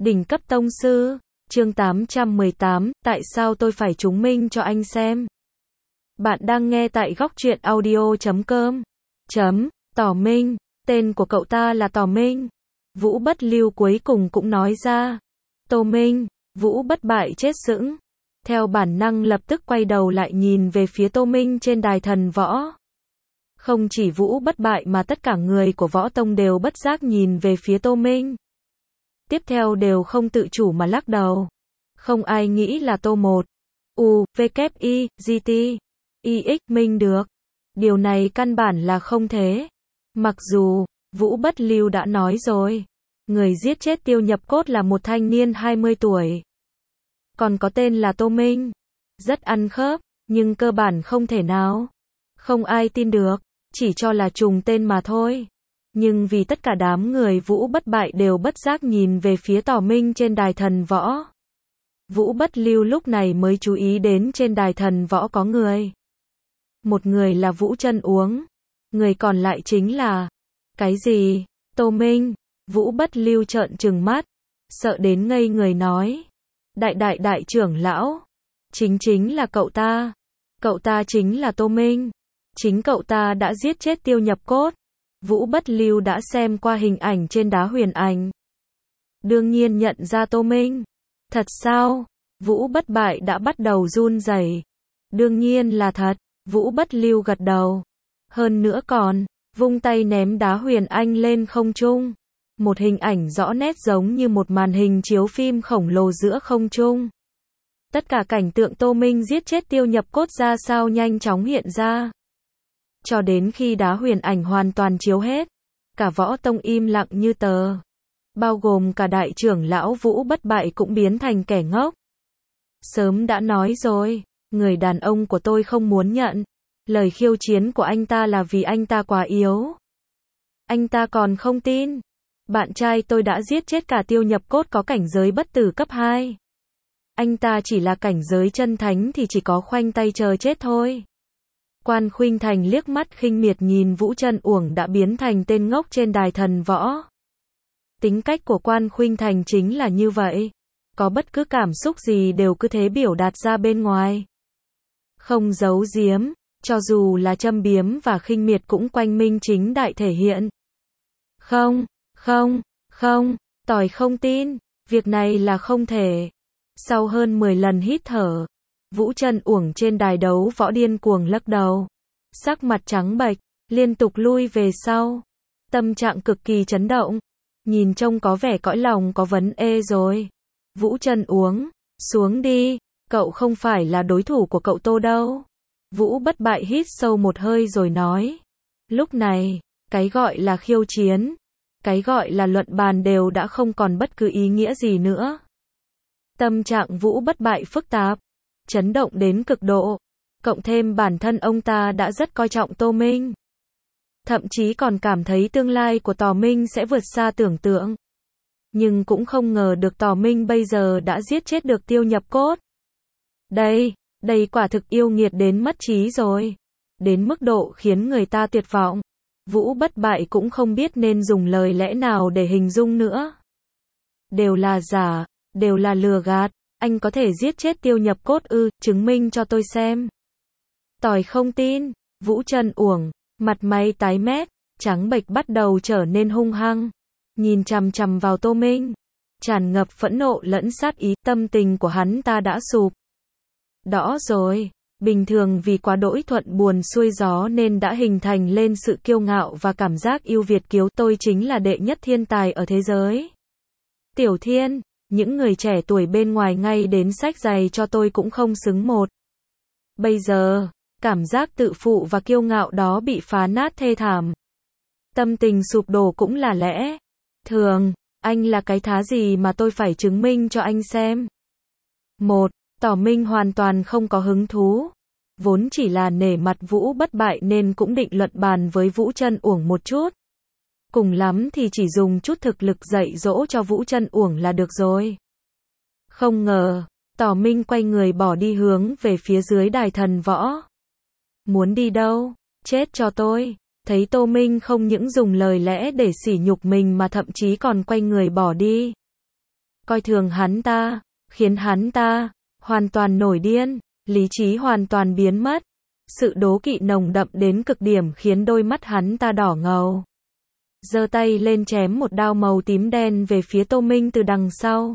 Đỉnh cấp tông sư, chương 818, tại sao tôi phải chứng minh cho anh xem? Bạn đang nghe tại góc truyện audio.com. Tỏ Minh, tên của cậu ta là Tỏ Minh. Vũ Bất Lưu cuối cùng cũng nói ra. Tô Minh, Vũ Bất Bại chết sững. Theo bản năng lập tức quay đầu lại nhìn về phía Tô Minh trên đài thần võ. Không chỉ Vũ Bất Bại mà tất cả người của võ tông đều bất giác nhìn về phía Tô Minh. Tiếp theo đều không tự chủ mà lắc đầu. Không ai nghĩ là Tô một U, V, K, I, G, T, I, X Minh được. Điều này căn bản là không thế. Mặc dù, Vũ Bất Lưu đã nói rồi. Người giết chết Tiêu Nhập Cốt là một thanh niên 20 tuổi. Còn có tên là Tô Minh. Rất ăn khớp, nhưng cơ bản không thể nào. Không ai tin được, chỉ cho là trùng tên mà thôi. Nhưng vì tất cả đám người Vũ Bất Bại đều bất giác nhìn về phía Tỏ Minh trên đài thần võ. Vũ Bất Lưu lúc này mới chú ý đến trên đài thần võ có người. Một người là Vũ Trân Uống. Người còn lại chính là... Cái gì? Tô Minh? Vũ Bất Lưu trợn trừng mắt. Sợ đến ngây người nói. Đại trưởng lão. Chính là cậu ta. Cậu ta chính là Tô Minh. Chính cậu ta đã giết chết Tiêu Nhập Cốt. Vũ Bất Lưu đã xem qua hình ảnh trên đá huyền ảnh. Đương nhiên nhận ra Tô Minh. Thật sao? Vũ Bất Bại đã bắt đầu run rẩy. Đương nhiên là thật. Vũ Bất Lưu gật đầu. Hơn nữa còn, vung tay ném đá huyền anh lên không trung. Một hình ảnh rõ nét giống như một màn hình chiếu phim khổng lồ giữa không trung. Tất cả cảnh tượng Tô Minh giết chết Tiêu Nhập Cốt ra sao nhanh chóng hiện ra. Cho đến khi đá huyền ảnh hoàn toàn chiếu hết, cả võ tông im lặng như tờ. Bao gồm cả đại trưởng lão Vũ Bất Bại cũng biến thành kẻ ngốc. Sớm đã nói rồi, người đàn ông của tôi không muốn nhận. Lời khiêu chiến của anh ta là vì anh ta quá yếu. Anh ta còn không tin. Bạn trai tôi đã giết chết cả Tiêu Nhập Cốt có cảnh giới bất tử cấp 2. Anh ta chỉ là cảnh giới chân thánh thì chỉ có khoanh tay chờ chết thôi. Quan Khuynh Thành liếc mắt khinh miệt nhìn Vũ Trân Uổng đã biến thành tên ngốc trên đài thần võ. Tính cách của Quan Khuynh Thành chính là như vậy. Có bất cứ cảm xúc gì đều cứ thế biểu đạt ra bên ngoài. Không giấu giếm, cho dù là châm biếm và khinh miệt cũng quanh minh chính đại thể hiện. Không, tỏi không tin, việc này là không thể. Sau hơn 10 lần hít thở, Vũ Trân Uổng trên đài đấu võ điên cuồng lắc đầu. Sắc mặt trắng bệch, liên tục lui về sau. Tâm trạng cực kỳ chấn động. Nhìn trông có vẻ cõi lòng có vấn ê rồi. Vũ Trân Uống, xuống đi, cậu không phải là đối thủ của cậu Tô đâu. Vũ Bất Bại hít sâu một hơi rồi nói. Lúc này, cái gọi là khiêu chiến, cái gọi là luận bàn đều đã không còn bất cứ ý nghĩa gì nữa. Tâm trạng Vũ Bất Bại phức tạp, chấn động đến cực độ. Cộng thêm bản thân ông ta đã rất coi trọng Tô Minh. Thậm chí còn cảm thấy tương lai của Tỏ Minh sẽ vượt xa tưởng tượng. Nhưng cũng không ngờ được Tỏ Minh bây giờ đã giết chết được Tiêu Nhập Cốt. Đây quả thực yêu nghiệt đến mất trí rồi. Đến mức độ khiến người ta tuyệt vọng. Vũ Bất Bại cũng không biết nên dùng lời lẽ nào để hình dung nữa. Đều là giả, đều là lừa gạt. Anh có thể giết chết Tiêu Nhập Cốt ư, chứng minh cho tôi xem. Tỏi không tin, Vũ Trân Uổng, mặt mày tái mét, trắng bệch bắt đầu trở nên hung hăng. Nhìn chằm chằm vào Tô Minh, tràn ngập phẫn nộ lẫn sát ý, tâm tình của hắn ta đã sụp. Đỏ rồi, bình thường vì quá đỗi thuận buồm xuôi gió nên đã hình thành lên sự kiêu ngạo và cảm giác yêu Việt kiêu. Tôi chính là đệ nhất thiên tài ở thế giới. Tiểu Thiên, những người trẻ tuổi bên ngoài ngay đến sách giày cho tôi cũng không xứng một. Bây giờ, cảm giác tự phụ và kiêu ngạo đó bị phá nát thê thảm. Tâm tình sụp đổ cũng là lẽ thường. Anh là cái thá gì mà tôi phải chứng minh cho anh xem? Tỏ Minh hoàn toàn không có hứng thú. Vốn chỉ là nể mặt Vũ Bất Bại nên cũng định luận bàn với Vũ Trân Uổng một chút. Cùng lắm thì chỉ dùng chút thực lực dạy dỗ cho Vũ Trân Uổng là được rồi. Không ngờ, Tỏ Minh quay người bỏ đi hướng về phía dưới đài thần võ. Muốn đi đâu? Chết cho tôi. Thấy Tô Minh không những dùng lời lẽ để sỉ nhục mình mà thậm chí còn quay người bỏ đi. coi thường hắn ta, khiến hắn ta hoàn toàn nổi điên, lý trí hoàn toàn biến mất. Sự đố kỵ nồng đậm đến cực điểm khiến đôi mắt hắn ta đỏ ngầu. Giơ tay lên chém một đao màu tím đen về phía Tô Minh từ đằng sau.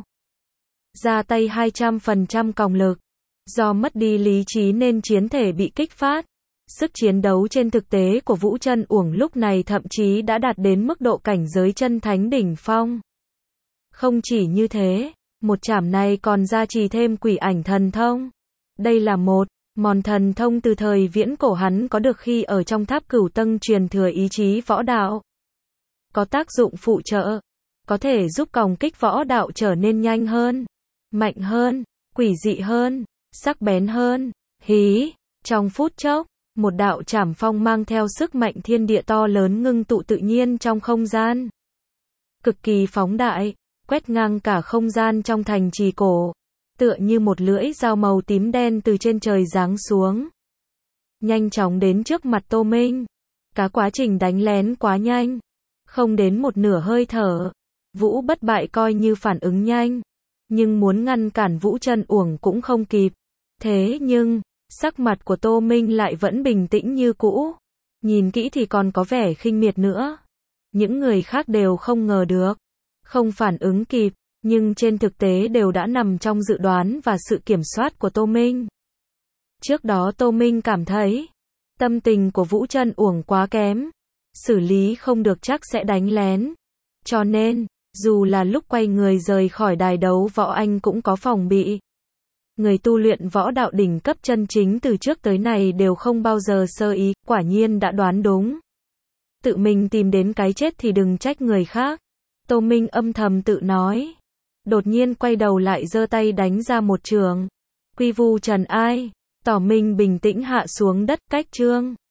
Ra tay 200% còng lực. Do mất đi lý trí nên chiến thể bị kích phát. Sức chiến đấu trên thực tế của Vũ Trân Uổng lúc này thậm chí đã đạt đến mức độ cảnh giới chân thánh đỉnh phong. Không chỉ như thế, một chảm này còn gia trì thêm quỷ ảnh thần thông. Đây là một món thần thông từ thời viễn cổ hắn có được khi ở trong tháp Cửu Tầng truyền thừa ý chí võ đạo. Có tác dụng phụ trợ, có thể giúp còng kích võ đạo trở nên nhanh hơn, mạnh hơn, quỷ dị hơn, sắc bén hơn. Hí, trong phút chốc, một đạo trảm phong mang theo sức mạnh thiên địa to lớn ngưng tụ tự nhiên trong không gian. Cực kỳ phóng đại, quét ngang cả không gian trong thành trì cổ, tựa như một lưỡi dao màu tím đen từ trên trời giáng xuống. Nhanh chóng đến trước mặt Tô Minh. Cả quá trình đánh lén quá nhanh, không đến một nửa hơi thở. Vũ Bất Bại coi như phản ứng nhanh, nhưng muốn ngăn cản Vũ Trân Uổng cũng không kịp. Thế nhưng, sắc mặt của Tô Minh lại vẫn bình tĩnh như cũ. Nhìn kỹ thì còn có vẻ khinh miệt nữa. Những người khác đều không ngờ được, không phản ứng kịp, nhưng trên thực tế đều đã nằm trong dự đoán và sự kiểm soát của Tô Minh. Trước đó Tô Minh cảm thấy, tâm tình của Vũ Trân Uổng quá kém, xử lý không được chắc sẽ đánh lén. Cho nên, dù là lúc quay người rời khỏi đài đấu võ anh cũng có phòng bị. Người tu luyện võ đạo đỉnh cấp chân chính từ trước tới nay đều không bao giờ sơ ý, quả nhiên đã đoán đúng. Tự mình tìm đến cái chết thì đừng trách người khác. Tô Minh âm thầm tự nói. Đột nhiên quay đầu lại giơ tay đánh ra một trường. Quy vu trần ai. Tỏ Minh bình tĩnh hạ xuống đất cách chương.